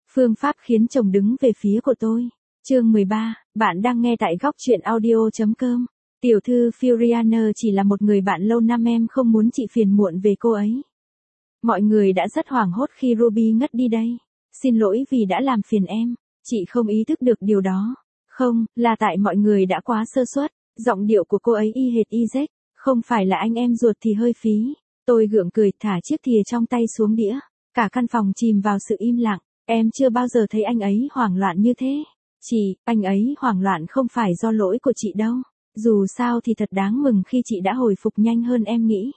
Phương pháp khiến chồng đứng về phía của tôi. Chương 13, bạn đang nghe tại góc truyện audio.com. Tiểu thư Fioriana chỉ là một người bạn lâu năm, em không muốn chị phiền muộn về cô ấy. Mọi người đã rất hoảng hốt khi Ruby ngất đi đây. Xin lỗi vì đã làm phiền em, chị không ý thức được điều đó. Không, là tại mọi người đã quá sơ suất. Giọng điệu của cô ấy y hệt y, không phải là anh em ruột thì hơi phí. Tôi gượng cười thả chiếc thìa trong tay xuống đĩa. Cả căn phòng chìm vào sự im lặng. Em chưa bao giờ thấy anh ấy hoảng loạn như thế. Anh ấy hoảng loạn không phải do lỗi của chị đâu. Dù sao thì thật đáng mừng khi chị đã hồi phục nhanh hơn em nghĩ.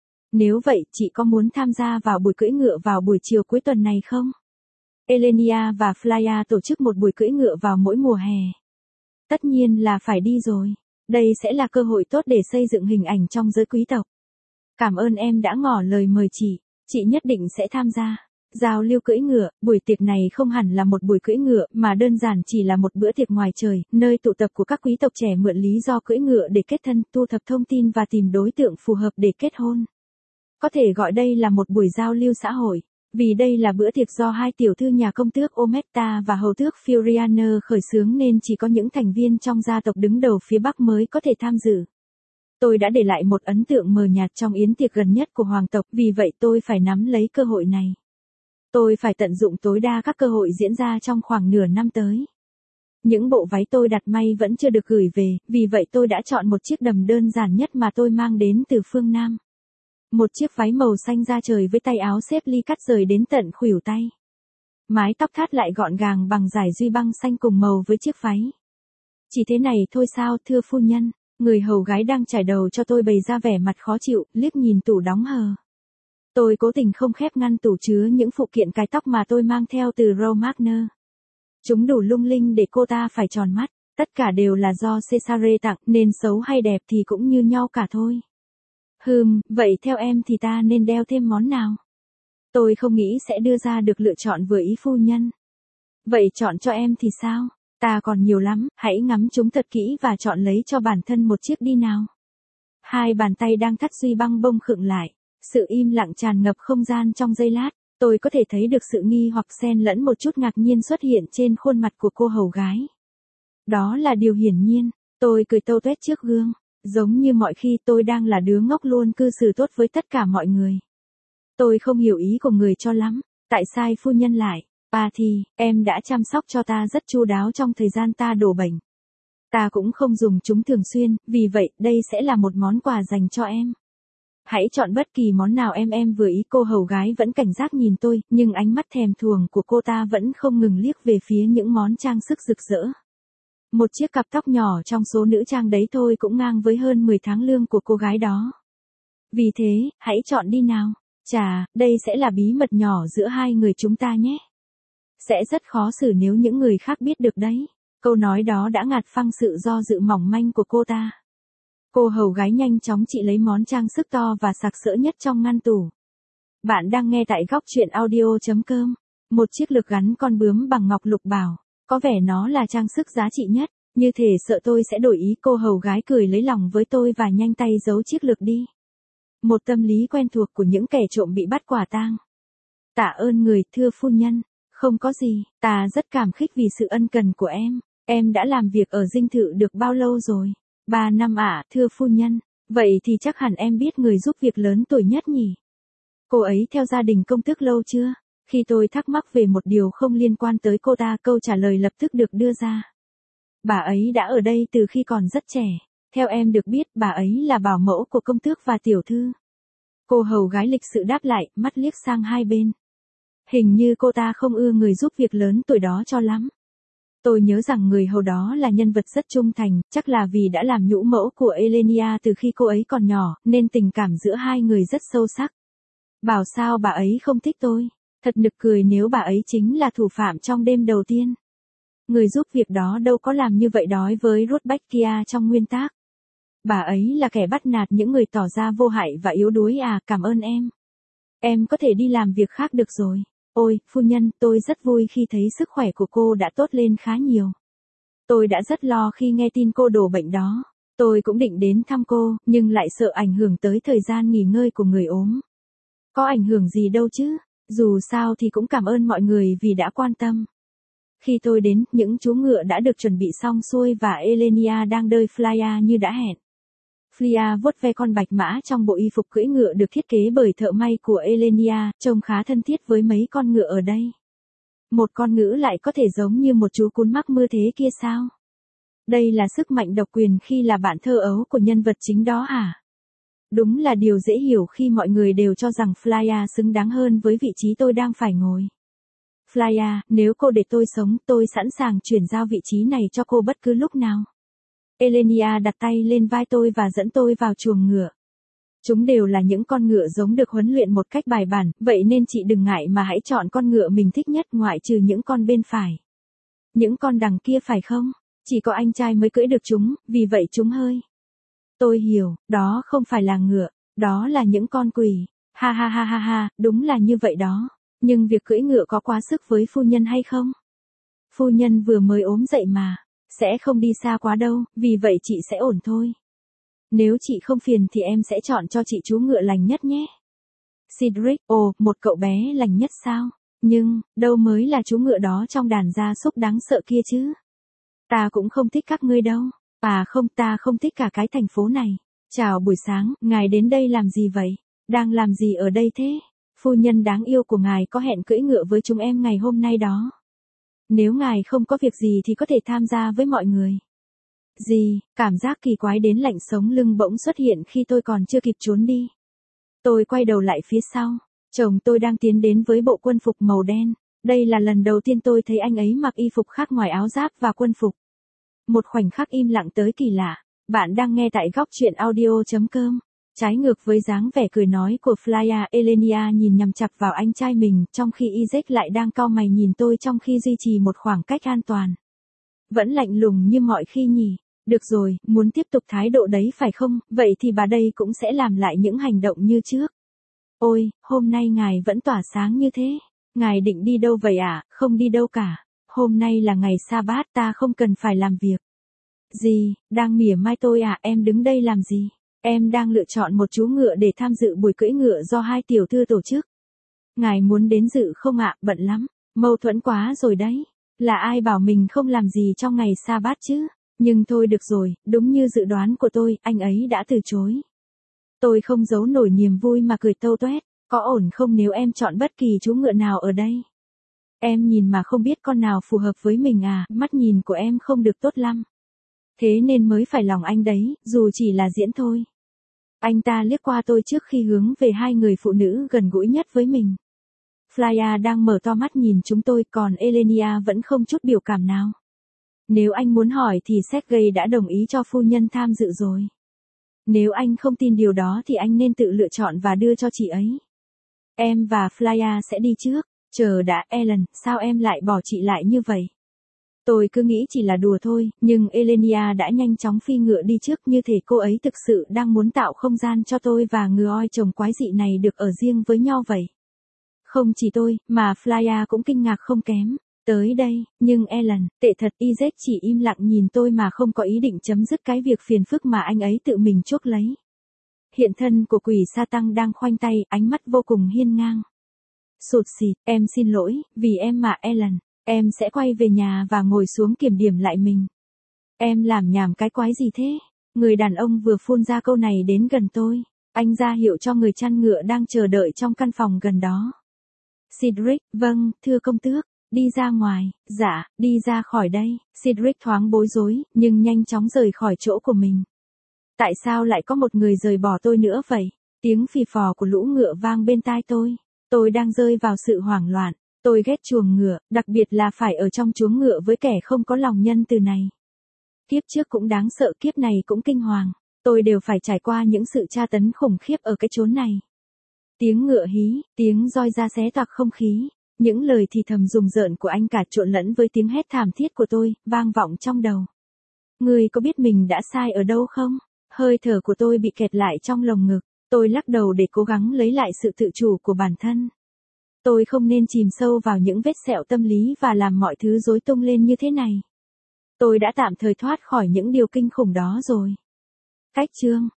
Nếu vậy, chị có muốn tham gia vào buổi cưỡi ngựa vào buổi chiều cuối tuần này không? Elenia và Flya tổ chức một buổi cưỡi ngựa vào mỗi mùa hè. Tất nhiên là phải đi rồi. Đây sẽ là cơ hội tốt để xây dựng hình ảnh trong giới quý tộc. Cảm ơn em đã ngỏ lời mời chị nhất định sẽ tham gia. Giao lưu cưỡi ngựa, buổi tiệc này không hẳn là một buổi cưỡi ngựa mà đơn giản chỉ là một bữa tiệc ngoài trời, nơi tụ tập của các quý tộc trẻ mượn lý do cưỡi ngựa để kết thân, thu thập thông tin và tìm đối tượng phù hợp để kết hôn. Có thể gọi đây là một buổi giao lưu xã hội, vì đây là bữa tiệc do hai tiểu thư nhà công tước Ometta và hầu tước Fioriana khởi xướng nên chỉ có những thành viên trong gia tộc đứng đầu phía Bắc mới có thể tham dự. Tôi đã để lại một ấn tượng mờ nhạt trong yến tiệc gần nhất của hoàng tộc, vì vậy tôi phải nắm lấy cơ hội này. Tôi phải tận dụng tối đa các cơ hội diễn ra trong khoảng nửa năm tới. Những bộ váy tôi đặt may vẫn chưa được gửi về, vì vậy tôi đã chọn một chiếc đầm đơn giản nhất mà tôi mang đến từ phương Nam. Một chiếc váy màu xanh da trời với tay áo xếp ly cắt rời đến tận khuỷu tay. Mái tóc thắt lại gọn gàng bằng dải duy băng xanh cùng màu với chiếc váy. Chỉ thế này thôi sao, thưa phu nhân? Người hầu gái đang chải đầu cho tôi bày ra vẻ mặt khó chịu, liếc nhìn tủ đóng hờ. Tôi cố tình không khép ngăn tủ chứa những phụ kiện cài tóc mà tôi mang theo từ Romagner. Chúng đủ lung linh để cô ta phải tròn mắt, tất cả đều là do Cesare tặng nên xấu hay đẹp thì cũng như nhau cả thôi. Vậy theo em thì ta nên đeo thêm món nào? Tôi không nghĩ sẽ đưa ra được lựa chọn vừa ý phu nhân. Vậy chọn cho em thì sao? Ta còn nhiều lắm, hãy ngắm chúng thật kỹ và chọn lấy cho bản thân một chiếc đi nào. Hai bàn tay đang thắt duy băng bông khựng lại. Sự im lặng tràn ngập không gian trong giây lát, tôi có thể thấy được sự nghi hoặc xen lẫn một chút ngạc nhiên xuất hiện trên khuôn mặt của cô hầu gái. Đó là điều hiển nhiên, tôi cười tâu tuét trước gương, giống như mọi khi tôi đang là đứa ngốc luôn cư xử tốt với tất cả mọi người. Tôi không hiểu ý của người cho lắm, tại sao phu nhân lại, em đã chăm sóc cho ta rất chu đáo trong thời gian ta đổ bệnh. Ta cũng không dùng chúng thường xuyên, vì vậy đây sẽ là một món quà dành cho em. Hãy chọn bất kỳ món nào em vừa ý. Cô hầu gái vẫn cảnh giác nhìn tôi, nhưng ánh mắt thèm thuồng của cô ta vẫn không ngừng liếc về phía những món trang sức rực rỡ. Một chiếc cặp tóc nhỏ trong số nữ trang đấy thôi cũng ngang với hơn 10 tháng lương của cô gái đó. Vì thế, hãy chọn đi nào. Đây sẽ là bí mật nhỏ giữa hai người chúng ta nhé. Sẽ rất khó xử nếu những người khác biết được đấy. Câu nói đó đã ngạt phăng sự do dự mỏng manh của cô ta. Cô hầu gái nhanh chóng chị lấy món trang sức to và sặc sỡ nhất trong ngăn tủ. Bạn đang nghe tại góc truyện audio.com. Một chiếc lược gắn con bướm bằng ngọc lục bảo. Có vẻ nó là trang sức giá trị nhất. Như thể sợ tôi sẽ đổi ý. Cô hầu gái cười lấy lòng với tôi và nhanh tay giấu chiếc lược đi. Một tâm lý quen thuộc của những kẻ trộm bị bắt quả tang. Tạ ơn người, thưa phu nhân. Không có gì, ta rất cảm kích vì sự ân cần của em. Em đã làm việc ở dinh thự được bao lâu rồi? 3 năm ạ, thưa phu nhân. Vậy thì chắc hẳn em biết người giúp việc lớn tuổi nhất nhỉ? Cô ấy theo gia đình công tước lâu chưa? Khi tôi thắc mắc về một điều không liên quan tới cô ta, câu trả lời lập tức được đưa ra. Bà ấy đã ở đây từ khi còn rất trẻ. Theo em được biết, bà ấy là bảo mẫu của công tước và tiểu thư. Cô hầu gái lịch sự đáp lại, mắt liếc sang hai bên. Hình như cô ta không ưa người giúp việc lớn tuổi đó cho lắm. Tôi nhớ rằng người hầu đó là nhân vật rất trung thành, chắc là vì đã làm nhũ mẫu của Elenia từ khi cô ấy còn nhỏ, nên tình cảm giữa hai người rất sâu sắc. Bảo sao bà ấy không thích tôi? Thật nực cười nếu bà ấy chính là thủ phạm trong đêm đầu tiên. Người giúp việc đó đâu có làm như vậy đối với Rudbeckia trong nguyên tác. Bà ấy là kẻ bắt nạt những người tỏ ra vô hại và yếu đuối cảm ơn em. Em có thể đi làm việc khác được rồi. Ôi, phu nhân, tôi rất vui khi thấy sức khỏe của cô đã tốt lên khá nhiều. Tôi đã rất lo khi nghe tin cô đổ bệnh đó. Tôi cũng định đến thăm cô, nhưng lại sợ ảnh hưởng tới thời gian nghỉ ngơi của người ốm. Có ảnh hưởng gì đâu chứ. Dù sao thì cũng cảm ơn mọi người vì đã quan tâm. Khi tôi đến, những chú ngựa đã được chuẩn bị xong xuôi và Elenia đang đợi Flya như đã hẹn. Flya vuốt ve con bạch mã trong bộ y phục cưỡi ngựa được thiết kế bởi thợ may của Elenia, trông khá thân thiết với mấy con ngựa ở đây. Một con ngựa lại có thể giống như một chú cún mắc mưa thế kia sao? Đây là sức mạnh độc quyền khi là bạn thơ ấu của nhân vật chính đó hả? Đúng là điều dễ hiểu khi mọi người đều cho rằng Flya xứng đáng hơn với vị trí tôi đang phải ngồi. Flya, nếu cô để tôi sống, tôi sẵn sàng chuyển giao vị trí này cho cô bất cứ lúc nào. Elenia đặt tay lên vai tôi và dẫn tôi vào chuồng ngựa. Chúng đều là những con ngựa giống được huấn luyện một cách bài bản, vậy nên chị đừng ngại mà hãy chọn con ngựa mình thích nhất ngoại trừ những con bên phải. Những con đằng kia phải không? Chỉ có anh trai mới cưỡi được chúng, vì vậy chúng hơi. Tôi hiểu, đó không phải là ngựa, đó là những con quỷ. Ha ha ha ha ha, đúng là như vậy đó. Nhưng việc cưỡi ngựa có quá sức với phu nhân hay không? Phu nhân vừa mới ốm dậy mà. Sẽ không đi xa quá đâu, vì vậy chị sẽ ổn thôi. Nếu chị không phiền thì em sẽ chọn cho chị chú ngựa lành nhất nhé. Cedric, ồ, một cậu bé lành nhất sao? Nhưng, đâu mới là chú ngựa đó trong đàn gia súc đáng sợ kia chứ? Ta cũng không thích các ngươi đâu. À không, ta không thích cả cái thành phố này. Chào buổi sáng, ngài đến đây làm gì vậy? Đang làm gì ở đây thế? Phu nhân đáng yêu của ngài có hẹn cưỡi ngựa với chúng em ngày hôm nay đó. Nếu ngài không có việc gì thì có thể tham gia với mọi người. Gì, cảm giác kỳ quái đến lạnh sống lưng bỗng xuất hiện khi tôi còn chưa kịp trốn đi. Tôi quay đầu lại phía sau. Chồng tôi đang tiến đến với bộ quân phục màu đen. Đây là lần đầu tiên tôi thấy anh ấy mặc y phục khác ngoài áo giáp và quân phục. Một khoảnh khắc im lặng tới kỳ lạ. Bạn đang nghe tại góc truyện audio.com. Trái ngược với dáng vẻ cười nói của Flya, Elenia nhìn nhằm chặp vào anh trai mình, trong khi Isaac lại đang cau mày nhìn tôi trong khi duy trì một khoảng cách an toàn. Vẫn lạnh lùng như mọi khi nhỉ. Được rồi, muốn tiếp tục thái độ đấy phải không, vậy thì bà đây cũng sẽ làm lại những hành động như trước. Ôi, hôm nay ngài vẫn tỏa sáng như thế. Ngài định đi đâu vậy ạ? Không đi đâu cả. Hôm nay là ngày sa-bát, ta không cần phải làm việc. Gì, đang mỉa mai tôi à? Em đứng đây làm gì? Em đang lựa chọn một chú ngựa để tham dự buổi cưỡi ngựa do hai tiểu thư tổ chức. Ngài muốn đến dự không ạ? Bận lắm. Mâu thuẫn quá rồi đấy. Là ai bảo mình không làm gì trong ngày sa-bát chứ? Nhưng thôi được rồi, đúng như dự đoán của tôi, anh ấy đã từ chối. Tôi không giấu nổi niềm vui mà cười tâu tuét. Có ổn không nếu em chọn bất kỳ chú ngựa nào ở đây? Em nhìn mà không biết con nào phù hợp với mình à? Mắt nhìn của em không được tốt lắm. Thế nên mới phải lòng anh đấy, dù chỉ là diễn thôi. Anh ta liếc qua tôi trước khi hướng về hai người phụ nữ gần gũi nhất với mình. Flya đang mở to mắt nhìn chúng tôi, còn Elenia vẫn không chút biểu cảm nào. Nếu anh muốn hỏi thì Sergei đã đồng ý cho phu nhân tham dự rồi. Nếu anh không tin điều đó thì anh nên tự lựa chọn và đưa cho chị ấy. Em và Flya sẽ đi trước. Chờ đã, Ellen, sao em lại bỏ chị lại như vậy? Tôi cứ nghĩ chỉ là đùa thôi, nhưng Elenia đã nhanh chóng phi ngựa đi trước như thể cô ấy thực sự đang muốn tạo không gian cho tôi và ngựa oi chồng quái dị này được ở riêng với nhau vậy. Không chỉ tôi, mà Flya cũng kinh ngạc không kém. Tới đây, nhưng Ellen, tệ thật, Isaac chỉ im lặng nhìn tôi mà không có ý định chấm dứt cái việc phiền phức mà anh ấy tự mình chuốc lấy. Hiện thân của quỷ sa tăng đang khoanh tay, ánh mắt vô cùng hiên ngang. Sụt xịt, em xin lỗi, vì em mà Ellen. Em sẽ quay về nhà và ngồi xuống kiểm điểm lại mình. Em làm nhảm cái quái gì thế? Người đàn ông vừa phun ra câu này đến gần tôi. Anh ra hiệu cho người chăn ngựa đang chờ đợi trong căn phòng gần đó. Cedric, vâng, thưa công tước. Đi ra ngoài, dạ, đi ra khỏi đây. Cedric thoáng bối rối, nhưng nhanh chóng rời khỏi chỗ của mình. Tại sao lại có một người rời bỏ tôi nữa vậy? Tiếng phì phò của lũ ngựa vang bên tai tôi. Tôi đang rơi vào sự hoảng loạn. Tôi ghét chuồng ngựa, đặc biệt là phải ở trong chuồng ngựa với kẻ không có lòng nhân từ này. Kiếp trước cũng đáng sợ, kiếp này cũng kinh hoàng. Tôi đều phải trải qua những sự tra tấn khủng khiếp ở cái chốn này. Tiếng ngựa hí, tiếng roi ra xé toạc không khí. Những lời thì thầm rùng rợn của anh cả trộn lẫn với tiếng hét thảm thiết của tôi, vang vọng trong đầu. Ngươi có biết mình đã sai ở đâu không? Hơi thở của tôi bị kẹt lại trong lồng ngực. Tôi lắc đầu để cố gắng lấy lại sự tự chủ của bản thân. Tôi không nên chìm sâu vào những vết sẹo tâm lý và làm mọi thứ rối tung lên như thế này. Tôi đã tạm thời thoát khỏi những điều kinh khủng đó rồi. Cách chương